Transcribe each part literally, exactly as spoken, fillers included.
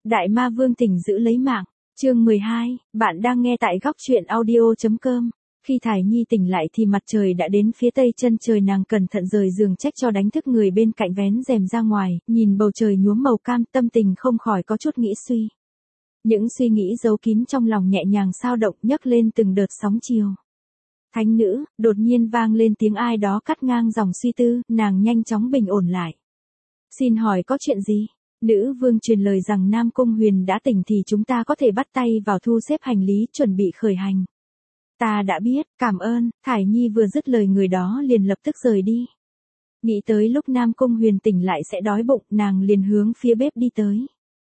Đại ma vương tỉnh giữ lấy mạng. Chương mười hai, bạn đang nghe tại góc truyện audio chấm com. Khi Thải Nhi tỉnh lại thì mặt trời đã đến phía tây chân trời, nàng cẩn thận rời giường trách cho đánh thức người bên cạnh vén rèm ra ngoài, nhìn bầu trời nhuốm màu cam, tâm tình không khỏi có chút nghĩ suy. Những suy nghĩ giấu kín trong lòng nhẹ nhàng xao động, nhấc lên từng đợt sóng chiều. Thánh nữ, đột nhiên vang lên tiếng ai đó cắt ngang dòng suy tư, nàng nhanh chóng bình ổn lại. Xin hỏi có chuyện gì? Nữ vương truyền lời rằng Nam Cung Huyền đã tỉnh thì chúng ta có thể bắt tay vào thu xếp hành lý, chuẩn bị khởi hành. Ta đã biết, cảm ơn. Thải Nhi vừa dứt lời, người đó liền lập tức rời đi. Nghĩ tới lúc Nam Cung Huyền tỉnh lại sẽ đói bụng, nàng liền hướng phía bếp đi tới.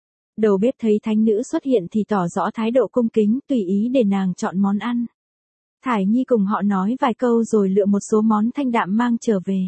Đầu bếp thấy thánh nữ xuất hiện thì tỏ rõ thái độ cung kính, tùy ý để nàng chọn món ăn. Thải Nhi cùng họ nói vài câu rồi lựa một số món thanh đạm mang trở về.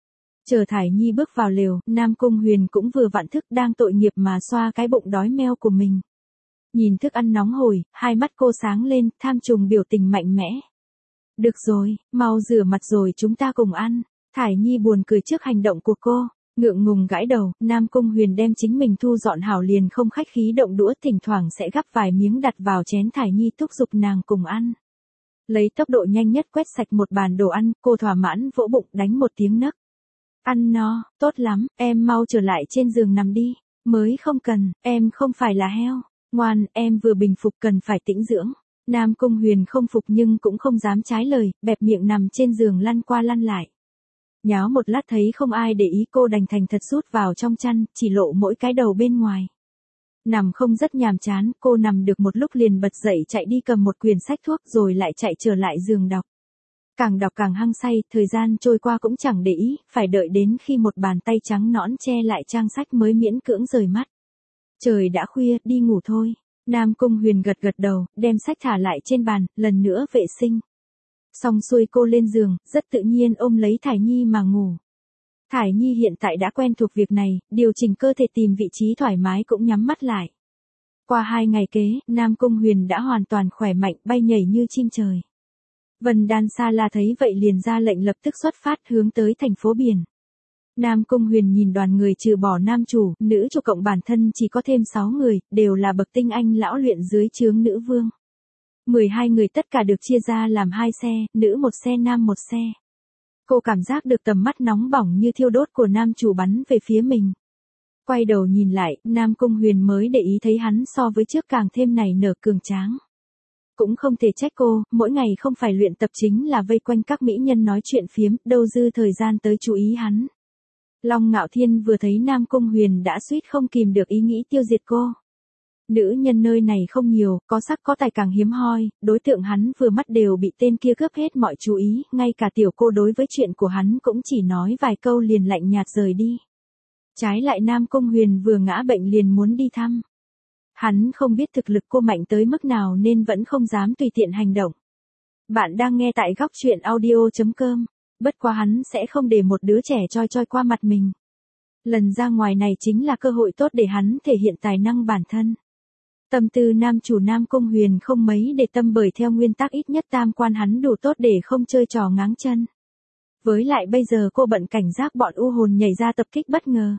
Chờ Thải Nhi bước vào lều, Nam Cung Huyền cũng vừa vặn thức, đang tội nghiệp mà xoa cái bụng đói meo của mình. Nhìn thức ăn nóng hổi, hai mắt cô sáng lên, tham trùng biểu tình mạnh mẽ. Được rồi, mau rửa mặt rồi chúng ta cùng ăn. Thải Nhi buồn cười trước hành động của cô, ngượng ngùng gãi đầu. Nam Cung Huyền đem chính mình thu dọn hảo liền không khách khí động đũa, thỉnh thoảng sẽ gắp vài miếng đặt vào chén Thải Nhi, thúc giục nàng cùng ăn. Lấy tốc độ nhanh nhất quét sạch một bàn đồ ăn, cô thỏa mãn vỗ bụng đánh một tiếng nấc. Ăn no, tốt lắm, em mau trở lại trên giường nằm đi. Mới không cần, em không phải là heo. Ngoan, em vừa bình phục cần phải tĩnh dưỡng. Nam Cung Huyền không phục nhưng cũng không dám trái lời, bẹp miệng nằm trên giường lăn qua lăn lại. Nháo một lát thấy không ai để ý, cô đành thành thật rút vào trong chăn, chỉ lộ mỗi cái đầu bên ngoài. Nằm không rất nhàm chán, cô nằm được một lúc liền bật dậy chạy đi cầm một quyển sách thuốc rồi lại chạy trở lại giường đọc. Càng đọc càng hăng say, thời gian trôi qua cũng chẳng để ý, phải đợi đến khi một bàn tay trắng nõn che lại trang sách mới miễn cưỡng rời mắt. Trời đã khuya, đi ngủ thôi. Nam Cung Huyền gật gật đầu, đem sách thả lại trên bàn, lần nữa vệ sinh. Xong xuôi cô lên giường, rất tự nhiên ôm lấy Thải Nhi mà ngủ. Thải Nhi hiện tại đã quen thuộc việc này, điều chỉnh cơ thể tìm vị trí thoải mái cũng nhắm mắt lại. Qua hai ngày kế, Nam Cung Huyền đã hoàn toàn khỏe mạnh, bay nhảy như chim trời. Vân Đan Sa La thấy vậy liền ra lệnh lập tức xuất phát hướng tới thành phố biển. Nam Cung Huyền nhìn đoàn người trừ bỏ nam chủ, nữ chủ cộng bản thân chỉ có thêm sáu người, đều là bậc tinh anh lão luyện dưới trướng nữ vương. mười hai người tất cả được chia ra làm hai xe, nữ một xe nam một xe. Cô cảm giác được tầm mắt nóng bỏng như thiêu đốt của nam chủ bắn về phía mình. Quay đầu nhìn lại, Nam Cung Huyền mới để ý thấy hắn so với trước càng thêm nảy nở cường tráng. Cũng không thể trách cô, mỗi ngày không phải luyện tập chính là vây quanh các mỹ nhân nói chuyện phiếm, đâu dư thời gian tới chú ý hắn. Long Ngạo Thiên vừa thấy Nam Cung Huyền đã suýt không kìm được ý nghĩ tiêu diệt cô. Nữ nhân nơi này không nhiều, có sắc có tài càng hiếm hoi, đối tượng hắn vừa mắt đều bị tên kia cướp hết mọi chú ý, ngay cả tiểu cô đối với chuyện của hắn cũng chỉ nói vài câu liền lạnh nhạt rời đi. Trái lại Nam Cung Huyền vừa ngã bệnh liền muốn đi thăm. Hắn không biết thực lực cô mạnh tới mức nào nên vẫn không dám tùy tiện hành động. Bạn đang nghe tại góc truyện audio chấm com. Bất quá hắn sẽ không để một đứa trẻ choi choi qua mặt mình. Lần ra ngoài này chính là cơ hội tốt để hắn thể hiện tài năng bản thân. Tâm tư nam chủ Nam Cung Huyền không mấy để tâm, bởi theo nguyên tắc ít nhất tam quan hắn đủ tốt để không chơi trò ngáng chân. Với lại bây giờ cô bận cảnh giác bọn u hồn nhảy ra tập kích bất ngờ.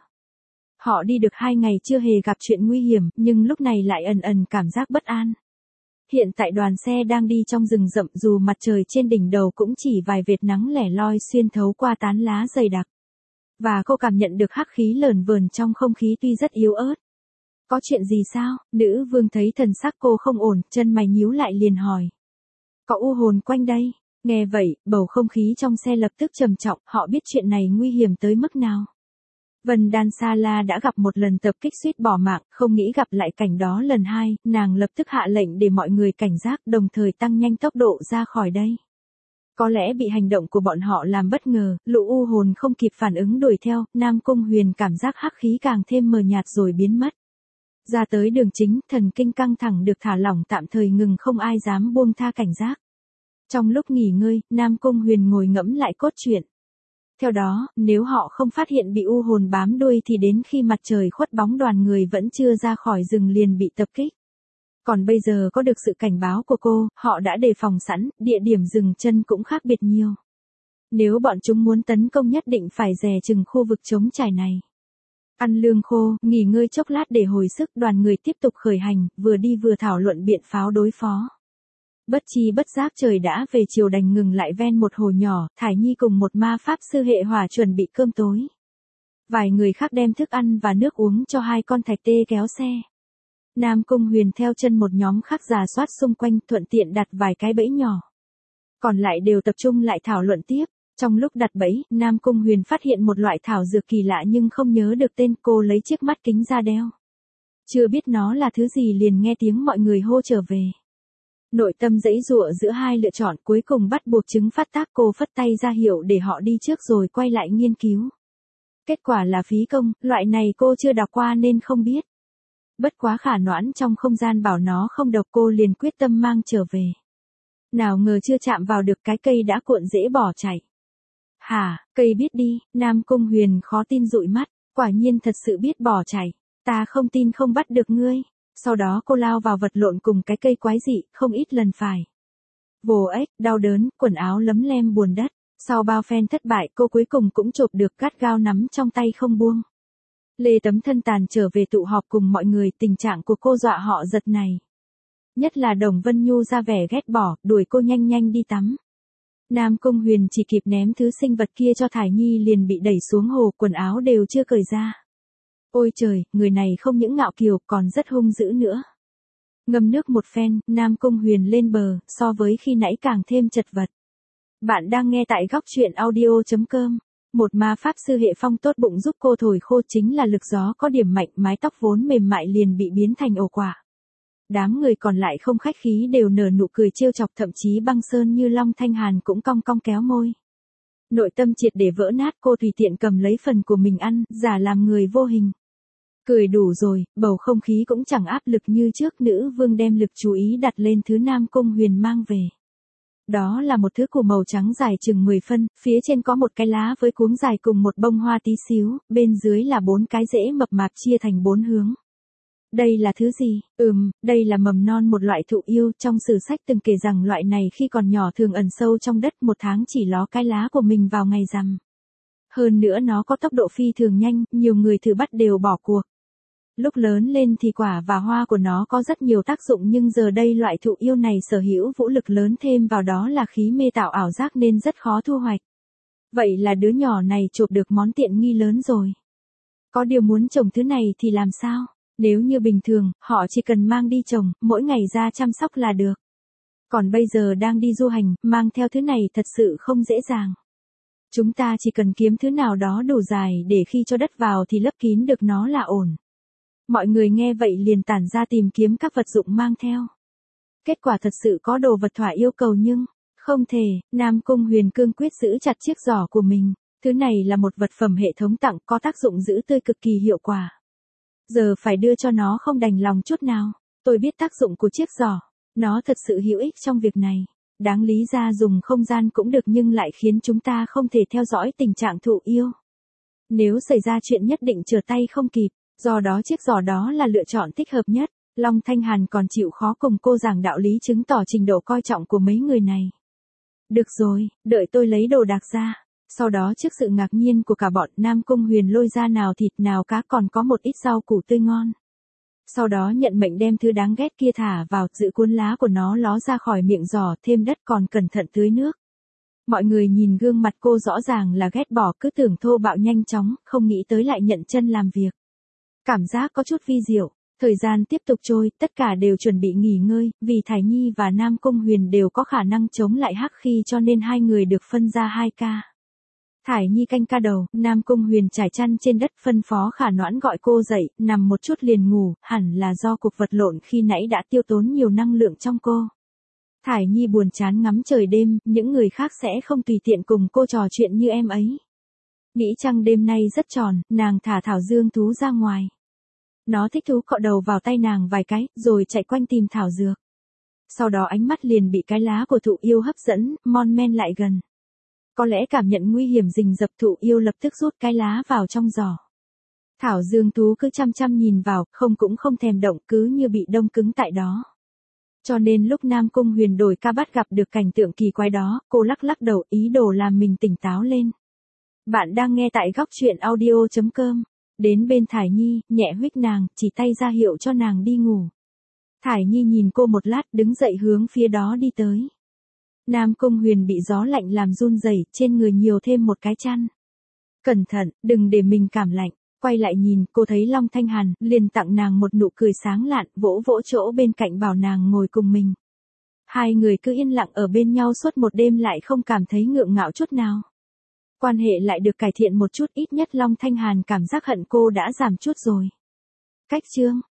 Họ đi được hai ngày chưa hề gặp chuyện nguy hiểm, nhưng lúc này lại ẩn ẩn cảm giác bất an. Hiện tại đoàn xe đang đi trong rừng rậm, dù mặt trời trên đỉnh đầu cũng chỉ vài vệt nắng lẻ loi xuyên thấu qua tán lá dày đặc. Và cô cảm nhận được hắc khí lờn vờn trong không khí tuy rất yếu ớt. Có chuyện gì sao? Nữ vương thấy thần sắc cô không ổn, chân mày nhíu lại liền hỏi. Có u hồn quanh đây. Nghe vậy, bầu không khí trong xe lập tức trầm trọng, họ biết chuyện này nguy hiểm tới mức nào. Vân Đan Sa La đã gặp một lần tập kích suýt bỏ mạng, không nghĩ gặp lại cảnh đó lần hai, nàng lập tức hạ lệnh để mọi người cảnh giác, đồng thời tăng nhanh tốc độ ra khỏi đây. Có lẽ bị hành động của bọn họ làm bất ngờ, lũ u hồn không kịp phản ứng đuổi theo, Nam Cung Huyền cảm giác hắc khí càng thêm mờ nhạt rồi biến mất. Ra tới đường chính, thần kinh căng thẳng được thả lỏng tạm thời ngừng, không ai dám buông tha cảnh giác. Trong lúc nghỉ ngơi, Nam Cung Huyền ngồi ngẫm lại cốt truyện. Theo đó, nếu họ không phát hiện bị u hồn bám đuôi thì đến khi mặt trời khuất bóng đoàn người vẫn chưa ra khỏi rừng liền bị tập kích. Còn bây giờ có được sự cảnh báo của cô, họ đã đề phòng sẵn, địa điểm dừng chân cũng khác biệt nhiều. Nếu bọn chúng muốn tấn công nhất định phải dè chừng khu vực trống trải này. Ăn lương khô, nghỉ ngơi chốc lát để hồi sức, đoàn người tiếp tục khởi hành, vừa đi vừa thảo luận biện pháo đối phó. Bất chi bất giác trời đã về chiều đành ngừng lại ven một hồ nhỏ, Thải Nhi cùng một ma pháp sư hệ hỏa chuẩn bị cơm tối. Vài người khác đem thức ăn và nước uống cho hai con thạch tê kéo xe. Nam Cung Huyền theo chân một nhóm khác rà soát xung quanh, thuận tiện đặt vài cái bẫy nhỏ. Còn lại đều tập trung lại thảo luận tiếp. Trong lúc đặt bẫy, Nam Cung Huyền phát hiện một loại thảo dược kỳ lạ nhưng không nhớ được tên, cô lấy chiếc mắt kính ra đeo. Chưa biết nó là thứ gì liền nghe tiếng mọi người hô trở về. Nội tâm giãy giụa giữa hai lựa chọn, cuối cùng bắt buộc chứng phát tác, cô phất tay ra hiệu để họ đi trước rồi quay lại nghiên cứu. Kết quả là phí công, loại này cô chưa đọc qua nên không biết. Bất quá Khả Noãn trong không gian bảo nó không độc, cô liền quyết tâm mang trở về. Nào ngờ chưa chạm vào được cái cây đã cuộn rễ bỏ chạy. Hả, cây biết đi, Nam Cung Huyền khó tin dụi mắt, quả nhiên thật sự biết bỏ chạy, ta không tin không bắt được ngươi. Sau đó cô lao vào vật lộn cùng cái cây quái dị, không ít lần phải. Vồ ếch, đau đớn, quần áo lấm lem buồn đất. Sau bao phen thất bại, cô cuối cùng cũng chộp được, gắt gao nắm trong tay không buông. Lê Tấm thân tàn trở về tụ họp cùng mọi người, tình trạng của cô dọa họ giật này. Nhất là Đồng Vân Nhu ra vẻ ghét bỏ, đuổi cô nhanh nhanh đi tắm. Nam Cung Huyền chỉ kịp ném thứ sinh vật kia cho Thải Nhi liền bị đẩy xuống hồ, quần áo đều chưa cởi ra. Ôi trời, người này không những ngạo kiều còn rất hung dữ nữa. Ngâm nước một phen, Nam Cung Huyền lên bờ, so với khi nãy càng thêm chật vật. Bạn đang nghe tại góc truyện audio chấm com. Một ma pháp sư hệ phong tốt bụng giúp cô thổi khô, chính là lực gió có điểm mạnh, mái tóc vốn mềm mại liền bị biến thành ổ quả. Đám người còn lại không khách khí đều nở nụ cười trêu chọc, thậm chí Băng Sơn như Long Thanh Hàn cũng cong cong kéo môi. Nội tâm triệt để vỡ nát, cô tùy tiện cầm lấy phần của mình ăn, giả làm người vô hình. Cười đủ rồi, bầu không khí cũng chẳng áp lực như trước, nữ vương đem lực chú ý đặt lên thứ Nam Cung Huyền mang về. Đó là một thứ củ màu trắng dài chừng mười phân, phía trên có một cái lá với cuống dài cùng một bông hoa tí xíu, bên dưới là bốn cái rễ mập mạp chia thành bốn hướng. Đây là thứ gì? Ừm, đây là mầm non một loại thụ yêu, trong sử sách từng kể rằng loại này khi còn nhỏ thường ẩn sâu trong đất, một tháng chỉ ló cái lá của mình vào ngày rằm. Hơn nữa nó có tốc độ phi thường nhanh, nhiều người thử bắt đều bỏ cuộc. Lúc lớn lên thì quả và hoa của nó có rất nhiều tác dụng, nhưng giờ đây loại thụ yêu này sở hữu vũ lực lớn, thêm vào đó là khí mê tạo ảo giác nên rất khó thu hoạch. Vậy là đứa nhỏ này chộp được món tiện nghi lớn rồi. Có điều muốn trồng thứ này thì làm sao? Nếu như bình thường, họ chỉ cần mang đi trồng, mỗi ngày ra chăm sóc là được. Còn bây giờ đang đi du hành, mang theo thứ này thật sự không dễ dàng. Chúng ta chỉ cần kiếm thứ nào đó đủ dài để khi cho đất vào thì lấp kín được nó là ổn. Mọi người nghe vậy liền tản ra tìm kiếm các vật dụng mang theo. Kết quả thật sự có đồ vật thỏa yêu cầu nhưng, không thể, Nam Cung Huyền cương quyết giữ chặt chiếc giỏ của mình. Thứ này là một vật phẩm hệ thống tặng, có tác dụng giữ tươi cực kỳ hiệu quả. Giờ phải đưa cho nó không đành lòng chút nào. Tôi biết tác dụng của chiếc giỏ. Nó thật sự hữu ích trong việc này. Đáng lý ra dùng không gian cũng được nhưng lại khiến chúng ta không thể theo dõi tình trạng thụ yêu. Nếu xảy ra chuyện nhất định trở tay không kịp. Do đó chiếc giỏ đó là lựa chọn thích hợp nhất. Long Thanh Hàn còn chịu khó cùng cô giảng đạo lý, chứng tỏ trình độ coi trọng của mấy người này. Được rồi, đợi tôi lấy đồ đạc ra. Sau đó trước sự ngạc nhiên của cả bọn, Nam Cung Huyền lôi ra nào thịt nào cá, còn có một ít rau củ tươi ngon. Sau đó nhận mệnh đem thứ đáng ghét kia thả vào, giữ cuốn lá của nó ló ra khỏi miệng giỏ, thêm đất còn cẩn thận tưới nước. Mọi người nhìn gương mặt cô rõ ràng là ghét bỏ, cứ tưởng thô bạo nhanh chóng, không nghĩ tới lại nhận chân làm việc. Cảm giác có chút vi diệu. Thời gian tiếp tục trôi, tất cả đều chuẩn bị nghỉ ngơi, vì Thải Nhi và Nam Cung Huyền đều có khả năng chống lại hắc khí cho nên hai người được phân ra hai ca. Thải Nhi canh ca đầu, Nam Cung Huyền trải chăn trên đất, phân phó Khả Noãn gọi cô dậy, nằm một chút liền ngủ, hẳn là do cuộc vật lộn khi nãy đã tiêu tốn nhiều năng lượng trong cô. Thải Nhi buồn chán ngắm trời đêm, những người khác sẽ không tùy tiện cùng cô trò chuyện như em ấy. Nghĩ trăng đêm nay rất tròn, nàng thả thảo dương thú ra ngoài. Nó thích thú cọ đầu vào tay nàng vài cái, rồi chạy quanh tìm thảo dược. Sau đó ánh mắt liền bị cái lá của thụ yêu hấp dẫn, mon men lại gần. Có lẽ cảm nhận nguy hiểm rình rập, thụ yêu lập tức rút cái lá vào trong giỏ. Thảo dương thú cứ chăm chăm nhìn vào, không cũng không thèm động, cứ như bị đông cứng tại đó. Cho nên lúc Nam Cung Huyền đổi ca bắt gặp được cảnh tượng kỳ quái đó, cô lắc lắc đầu, ý đồ làm mình tỉnh táo lên. Bạn đang nghe tại góc truyện audio chấm com. Đến bên Thải Nhi, nhẹ huých nàng, chỉ tay ra hiệu cho nàng đi ngủ. Thải Nhi nhìn cô một lát, đứng dậy hướng phía đó đi tới. Nam Cung Huyền bị gió lạnh làm run rẩy, trên người nhiều thêm một cái chăn. Cẩn thận, đừng để mình cảm lạnh. Quay lại nhìn, cô thấy Long Thanh Hàn, liền tặng nàng một nụ cười sáng lạn, vỗ vỗ chỗ bên cạnh bảo nàng ngồi cùng mình. Hai người cứ yên lặng ở bên nhau suốt một đêm lại không cảm thấy ngượng ngạo chút nào. Quan hệ lại được cải thiện một chút, ít nhất Long Thanh Hàn cảm giác hận cô đã giảm chút rồi. Cách chương